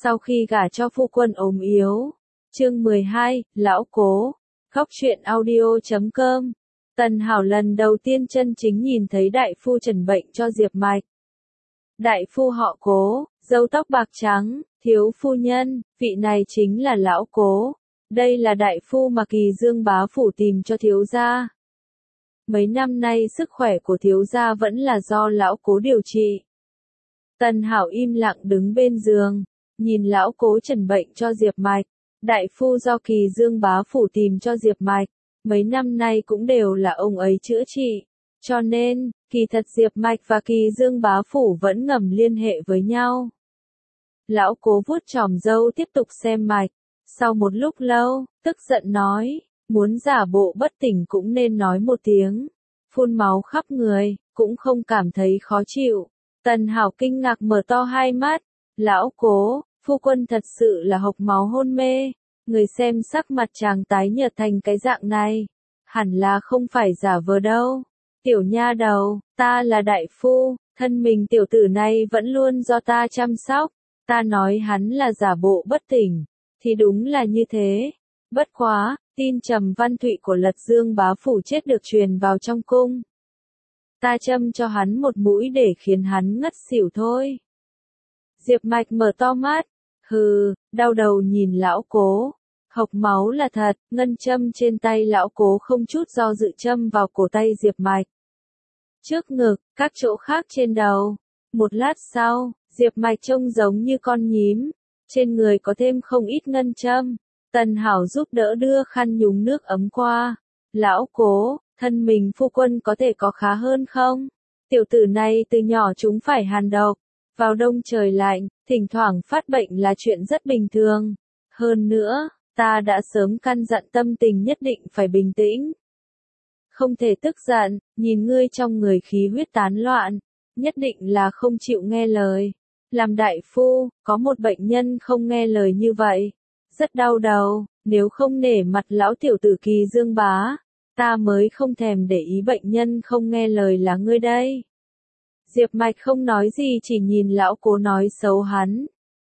Sau khi gả cho phu quân ốm yếu. Chương 12, Lão Cố. Góc truyện audio.com. Tần Hảo lần đầu tiên chân chính nhìn thấy đại phu trần bệnh cho Diệp Mạch. Đại phu họ Cố, râu tóc bạc trắng, thiếu phu nhân, vị này chính là Lão Cố. Đây là đại phu mà Kỳ Dương bá phủ tìm cho thiếu gia. Mấy năm nay sức khỏe của thiếu gia vẫn là do Lão Cố điều trị. Tần Hảo im lặng đứng bên giường, nhìn Lão Cố trần bệnh cho Diệp Mạch. Đại phu do Kỳ Dương bá phủ tìm cho Diệp Mạch, mấy năm nay cũng đều là ông ấy chữa trị. Cho nên, kỳ thật Diệp Mạch và Kỳ Dương bá phủ vẫn ngầm liên hệ với nhau. Lão Cố vuốt chòm râu tiếp tục xem mạch. Sau một lúc lâu, tức giận nói, muốn giả bộ bất tỉnh cũng nên nói một tiếng. Phun máu khắp người, cũng không cảm thấy khó chịu. Tần Hảo kinh ngạc mở to hai mắt. Lão Cố, phu quân thật sự là hộc máu hôn mê. Người xem sắc mặt chàng tái nhợt thành cái dạng này. Hẳn là không phải giả vờ đâu. Tiểu nha đầu, ta là đại phu, thân mình tiểu tử này vẫn luôn do ta chăm sóc. Ta nói hắn là giả bộ bất tỉnh, thì đúng là như thế. Bất quá, tin Trầm Văn Thụy của Lật Dương bá phủ chết được truyền vào trong cung. Ta châm cho hắn một mũi để khiến hắn ngất xỉu thôi. Diệp Mạch mở to mắt, hừ, đau đầu nhìn Lão Cố. Hộc máu là thật, ngân châm trên tay Lão Cố không chút do dự châm vào cổ tay Diệp Mạch. Trước ngực, các chỗ khác trên đầu. Một lát sau, Diệp Mạch trông giống như con nhím. Trên người có thêm không ít ngân châm. Tần Hảo giúp đỡ đưa khăn nhúng nước ấm qua. Lão Cố, thân mình phu quân có thể có khá hơn không? Tiểu tử này từ nhỏ chúng phải hàn độc. Vào đông trời lạnh, thỉnh thoảng phát bệnh là chuyện rất bình thường. Hơn nữa, ta đã sớm căn dặn tâm tình nhất định phải bình tĩnh. Không thể tức giận, nhìn ngươi trong người khí huyết tán loạn, nhất định là không chịu nghe lời. Làm đại phu, có một bệnh nhân không nghe lời như vậy, rất đau đầu, nếu không nể mặt lão tiểu tử Kỳ Dương bá, ta mới không thèm để ý bệnh nhân không nghe lời là ngươi đây. Diệp Mạch không nói gì chỉ nhìn Lão Cố nói xấu hắn.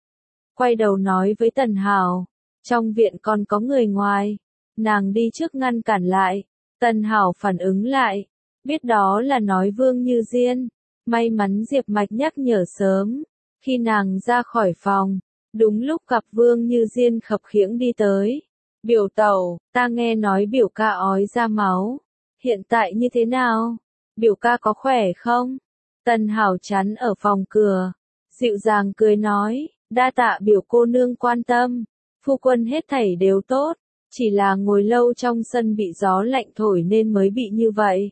Quay đầu nói với Tần Hảo, trong viện còn có người ngoài, nàng đi trước ngăn cản lại. Tần Hảo phản ứng lại, biết đó là nói Vương Như Diên. May mắn Diệp Mạch nhắc nhở sớm, khi nàng ra khỏi phòng, đúng lúc gặp Vương Như Diên khập khiễng đi tới. Biểu tẩu, ta nghe nói biểu ca ói ra máu, hiện tại như thế nào? Biểu ca có khỏe không? Tần Hảo chắn ở phòng cửa, dịu dàng cười nói, đa tạ biểu cô nương quan tâm, phu quân hết thảy đều tốt, chỉ là ngồi lâu trong sân bị gió lạnh thổi nên mới bị như vậy.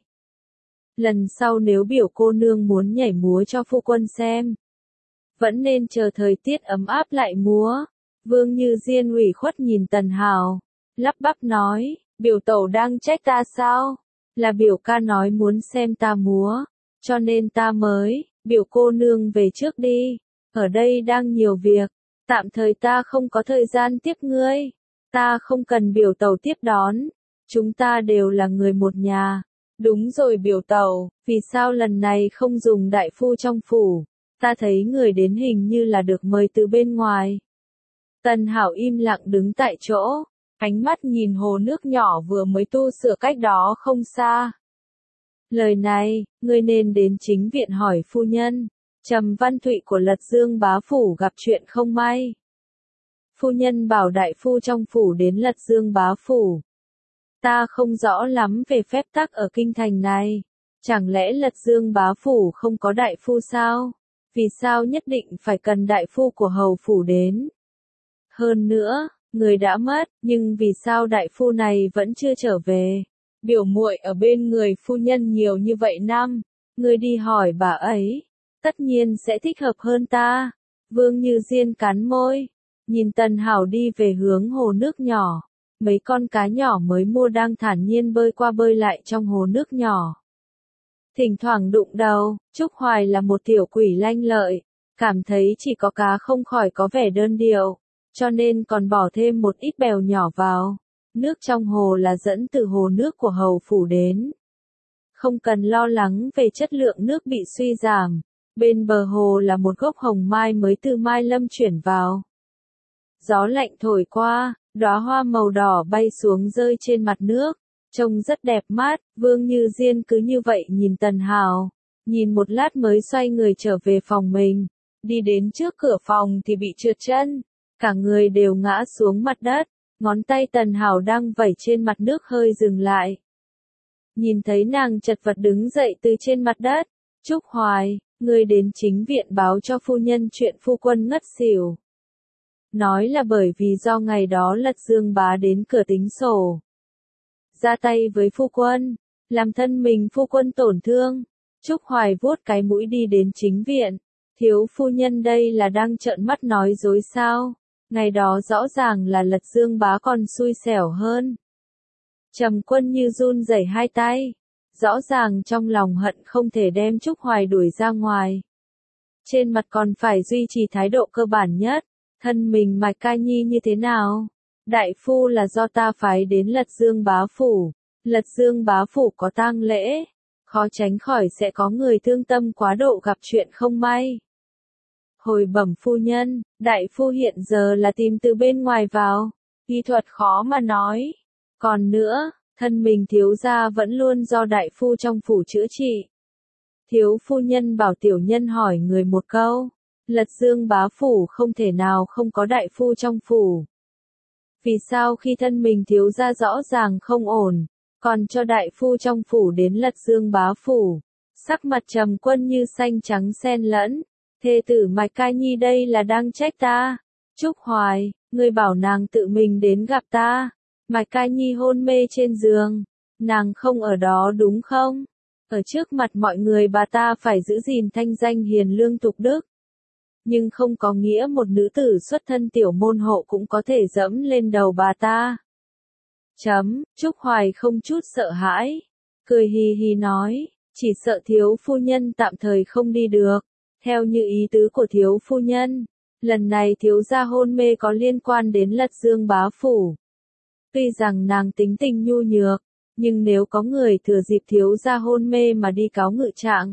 Lần sau nếu biểu cô nương muốn nhảy múa cho phu quân xem, vẫn nên chờ thời tiết ấm áp lại múa. Vương Như Diên ủy khuất nhìn Tần Hảo, lắp bắp nói, biểu tẩu đang trách ta sao? Là biểu ca nói muốn xem ta múa, cho nên ta mới, biểu cô nương về trước đi, ở đây đang nhiều việc, tạm thời ta không có thời gian tiếp ngươi, ta không cần biểu tẩu tiếp đón, chúng ta đều là người một nhà. Đúng rồi biểu tẩu, vì sao lần này không dùng đại phu trong phủ, ta thấy người đến hình như là được mời từ bên ngoài. Tần Hảo im lặng đứng tại chỗ, ánh mắt nhìn hồ nước nhỏ vừa mới tu sửa cách đó không xa. Lời này, ngươi nên đến chính viện hỏi phu nhân. Trầm Văn Thụy của Lật Dương bá phủ gặp chuyện không may. Phu nhân bảo đại phu trong phủ đến Lật Dương bá phủ. Ta không rõ lắm về phép tắc ở kinh thành này. Chẳng lẽ Lật Dương bá phủ không có đại phu sao? Vì sao nhất định phải cần đại phu của hầu phủ đến? Hơn nữa, người đã mất, nhưng vì sao đại phu này vẫn chưa trở về? Biểu muội ở bên người phu nhân nhiều như vậy năm, người đi hỏi bà ấy, tất nhiên sẽ thích hợp hơn ta. Vương Như Diên cắn môi, nhìn Tần Hảo đi về hướng hồ nước nhỏ, mấy con cá nhỏ mới mua đang thản nhiên bơi qua bơi lại trong hồ nước nhỏ. Thỉnh thoảng đụng đầu, Trúc Hoài là một tiểu quỷ lanh lợi, cảm thấy chỉ có cá không khỏi có vẻ đơn điệu, cho nên còn bỏ thêm một ít bèo nhỏ vào. Nước trong hồ là dẫn từ hồ nước của hầu phủ đến. Không cần lo lắng về chất lượng nước bị suy giảm. Bên bờ hồ là một gốc hồng mai mới từ Mai Lâm chuyển vào. Gió lạnh thổi qua, đóa hoa màu đỏ bay xuống rơi trên mặt nước, trông rất đẹp mắt. Vương Như Diên cứ như vậy nhìn Tần Hào, nhìn một lát mới xoay người trở về phòng mình. Đi đến trước cửa phòng thì bị trượt chân, cả người đều ngã xuống mặt đất, ngón tay Tần Hào đang vẩy trên mặt nước hơi dừng lại. Nhìn thấy nàng chật vật đứng dậy từ trên mặt đất, Trúc Hoài, ngươi đến chính viện báo cho phu nhân chuyện phu quân ngất xỉu. Nói là bởi vì do ngày đó Lật Dương bá đến cửa tính sổ. Ra tay với phu quân, làm thân mình phu quân tổn thương. Trúc Hoài vuốt cái mũi đi đến chính viện. Thiếu phu nhân đây là đang trợn mắt nói dối sao? Ngày đó rõ ràng là Lật Dương bá còn xui xẻo hơn. Trầm Quân như run rẩy hai tay. Rõ ràng trong lòng hận không thể đem Trúc Hoài đuổi ra ngoài. Trên mặt còn phải duy trì thái độ cơ bản nhất. Thân mình Mạch Ca Nhi như thế nào? Đại phu là do ta phái đến Lật Dương bá phủ. Lật Dương bá phủ có tang lễ. Khó tránh khỏi sẽ có người thương tâm quá độ gặp chuyện không may. Hồi bẩm phu nhân, đại phu hiện giờ là tìm từ bên ngoài vào. Y thuật khó mà nói. Còn nữa, thân mình thiếu gia vẫn luôn do đại phu trong phủ chữa trị. Thiếu phu nhân bảo tiểu nhân hỏi người một câu. Lật Dương bá phủ không thể nào không có đại phu trong phủ. Vì sao khi thân mình thiếu gia rõ ràng không ổn, còn cho đại phu trong phủ đến Lật Dương bá phủ? Sắc mặt Trầm Quân như xanh trắng xen lẫn. Thê tử Mạch Ca Nhi đây là đang trách ta. Trúc Hoài, ngươi bảo nàng tự mình đến gặp ta. Mạch Ca Nhi hôn mê trên giường. Nàng không ở đó đúng không? Ở trước mặt mọi người bà ta phải giữ gìn thanh danh hiền lương tục đức. Nhưng không có nghĩa một nữ tử xuất thân tiểu môn hộ cũng có thể dẫm lên đầu bà ta. Trúc Hoài không chút sợ hãi. Cười hì hì nói, chỉ sợ thiếu phu nhân tạm thời không đi được. Theo như ý tứ của thiếu phu nhân, lần này thiếu gia hôn mê có liên quan đến Lật Dương bá phủ. Tuy rằng nàng tính tình nhu nhược, nhưng nếu có người thừa dịp thiếu gia hôn mê mà đi cáo ngự trạng,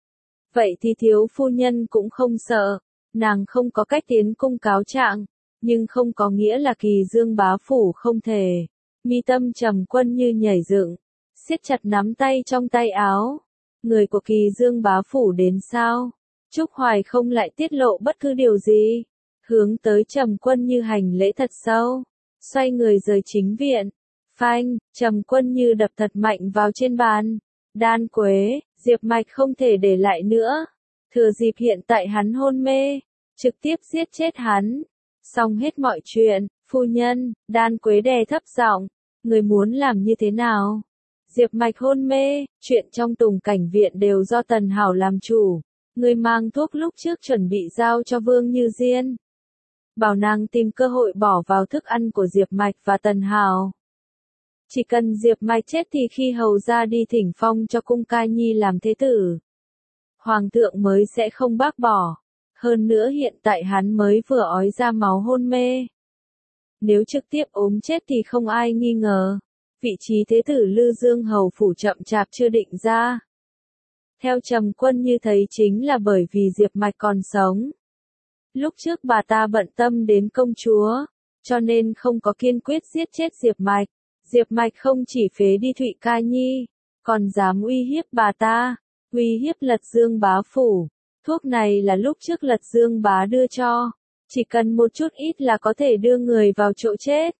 vậy thì thiếu phu nhân cũng không sợ. Nàng không có cách tiến cung cáo trạng, nhưng không có nghĩa là Kỳ Dương bá phủ không thể. Mi tâm Trầm Quân như nhảy dựng, siết chặt nắm tay trong tay áo. Người của Kỳ Dương bá phủ đến sao? Trúc Hoài không lại tiết lộ bất cứ điều gì, hướng tới Trầm Quân như hành lễ thật sâu, xoay người rời chính viện. Phanh, Trầm Quân như đập thật mạnh vào trên bàn. Đan Quế, Diệp Mạch không thể để lại nữa. Thừa dịp hiện tại hắn hôn mê, trực tiếp giết chết hắn. Xong hết mọi chuyện, phu nhân, Đan Quế đè thấp giọng, người muốn làm như thế nào? Diệp Mạch hôn mê, chuyện trong Tùng Cảnh viện đều do Tần Hảo làm chủ. Người mang thuốc lúc trước chuẩn bị giao cho Vương Như Diên. Bảo nàng tìm cơ hội bỏ vào thức ăn của Diệp Mạch và Tần Hảo. Chỉ cần Diệp Mạch chết thì khi hầu ra đi thỉnh phong cho cung Ca Nhi làm thế tử, Hoàng thượng mới sẽ không bác bỏ. Hơn nữa hiện tại hắn mới vừa ói ra máu hôn mê. Nếu trực tiếp ốm chết thì không ai nghi ngờ. Vị trí thế tử Lư Dương hầu phủ chậm chạp chưa định ra. Theo Trầm Quân như thấy chính là bởi vì Diệp Mạch còn sống. Lúc trước bà ta bận tâm đến công chúa, cho nên không có kiên quyết giết chết Diệp Mạch. Diệp Mạch không chỉ phế đi Thụy Ca Nhi, còn dám uy hiếp bà ta, uy hiếp Lật Dương bá phủ. Thuốc này là lúc trước Lật Dương bá đưa cho, chỉ cần một chút ít là có thể đưa người vào chỗ chết.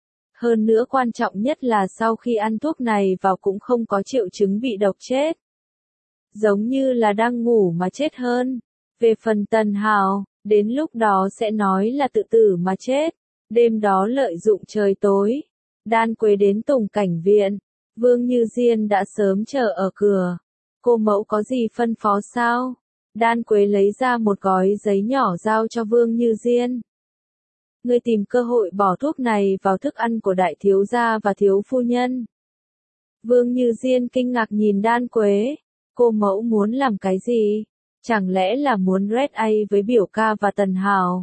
Hơn nữa quan trọng nhất là sau khi ăn thuốc này vào cũng không có triệu chứng bị độc chết. Giống như là đang ngủ mà chết hơn. Về phần Tần Hảo, đến lúc đó sẽ nói là tự tử mà chết. Đêm đó lợi dụng trời tối, Đan Quế đến Tùng Cảnh viện, Vương Như Diên đã sớm chờ ở cửa. Cô mẫu có gì phân phó sao? Đan Quế lấy ra một gói giấy nhỏ giao cho Vương Như Diên. Ngươi tìm cơ hội bỏ thuốc này vào thức ăn của đại thiếu gia và thiếu phu nhân. Vương Như Diên kinh ngạc nhìn Đan Quế. Cô mẫu muốn làm cái gì? Chẳng lẽ là muốn red A với biểu ca và Tần Hảo?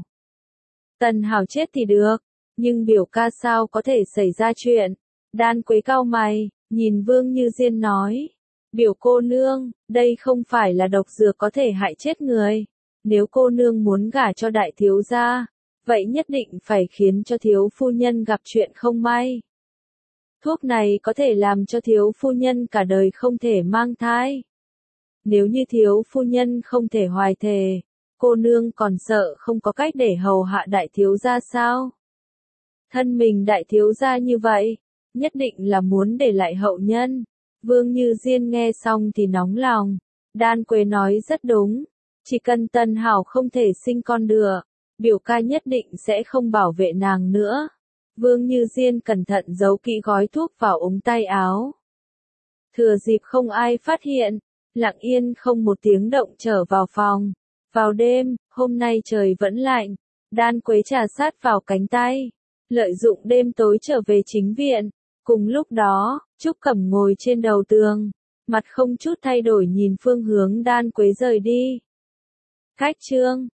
Tần Hảo chết thì được, nhưng biểu ca sao có thể xảy ra chuyện? Đan Quế cau mày, nhìn Vương Như Diên nói. Biểu cô nương, đây không phải là độc dược có thể hại chết người. Nếu cô nương muốn gả cho đại thiếu gia, vậy nhất định phải khiến cho thiếu phu nhân gặp chuyện không may. Thuốc này có thể làm cho thiếu phu nhân cả đời không thể mang thai. Nếu như thiếu phu nhân không thể hoài thề, cô nương còn sợ không có cách để hầu hạ đại thiếu gia sao? Thân mình đại thiếu gia như vậy, nhất định là muốn để lại hậu nhân. Vương Như Diên nghe xong thì nóng lòng. Đan Quế nói rất đúng, chỉ cần Tân Hảo không thể sinh con được, biểu ca nhất định sẽ không bảo vệ nàng nữa. Vương Như Diên cẩn thận giấu kỹ gói thuốc vào ống tay áo. Thừa dịp không ai phát hiện, lặng yên không một tiếng động trở vào phòng. Vào đêm, hôm nay trời vẫn lạnh, Đan Quế trà sát vào cánh tay, lợi dụng đêm tối trở về chính viện. Cùng lúc đó, Trúc Cẩm ngồi trên đầu tường, mặt không chút thay đổi nhìn phương hướng Đan Quế rời đi. Khách trương,